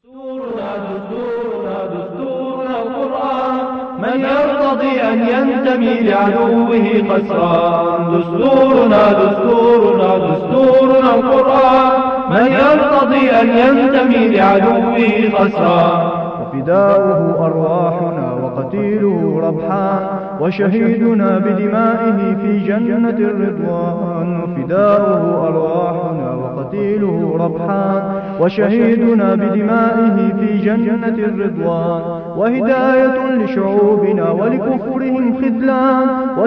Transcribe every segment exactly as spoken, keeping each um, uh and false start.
دستورنا دستورنا دستورنا القرآن، من يرتضي أن ينتمي لعدوه خسران. دستورنا دستورنا دستورنا القرآن، من يرتضي أن ينتمي لعدوه خسران. وفداؤه أرواحنا وقتيله ربحان، وشهيدنا بدمائه في جنة الرضوان. وفداؤه أرواحنا وقتيله ربحان، وشهيدنا بدمائه في جنة الرضوان. وهداية لشعوبنا ولكفرهم خذلان،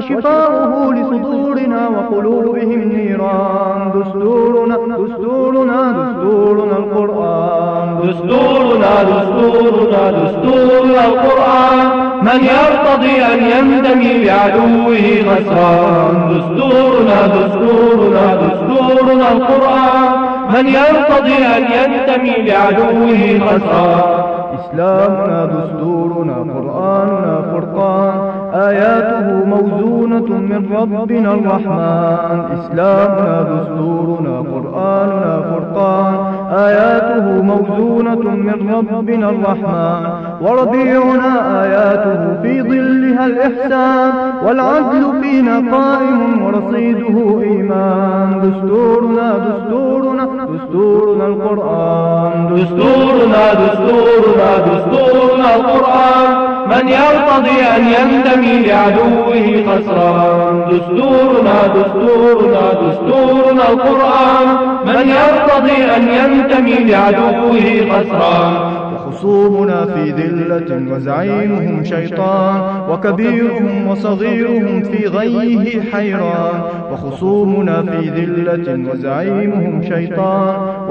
وشفاؤه لصدورنا وقلوبهم نيران. دستورنا دستورنا دستورنا القرآن، دستورنا دستورنا دستورنا القرآن، من يرتضي أن ينتمي لعدوه خسران. دستورنا دستورنا دستورنا القرآن، من يرتضي أن ينتمي لعدوه خسران. إسلامنا دستورنا قرآننا فرقان، آياته موزونة من ربنا الرحمن. إسلامنا دستورنا قرآننا فرقان، آياته موزونة من ربنا الرحمن. وربيعنا آياته في ظلها الإحسان، والعدل فينا قائم ورصيده إيمان. دستورنا دستورنا دستورنا القرآن، دستورنا دستورنا دستورنا القرآن، من يرتضي أن ينتمي لعدوه خسران. دستورنا دستورنا دستورنا القرآن، من يرتضي أن ينتمي لعدوه خسران. وخصومنا في ذلة وزعيمهم شيطان، وكبيرهم وصغيرهم في غيه حيران. وخصومنا في ذلة وزعيمهم شيطان،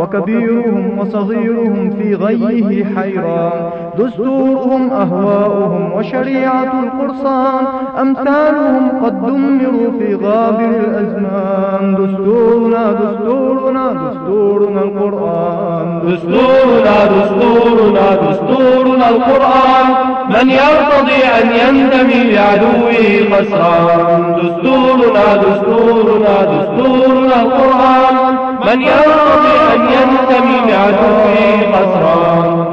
وكبيرهم وصغيرهم في غيه حيران. دستورهم أهواؤهم وشريعة القرصان، أمثالهم قد دمروا في غابر الأزمان. دستورنا دستورنا دستورنا القرآن، دستورنا دستورنا دستورنا القرآن، من يرتضي أن ينتمي لعدوه خسران. دستورنا دستورنا دستورنا القرآن، من يرتضي أن ينتمي لعدوه خسران.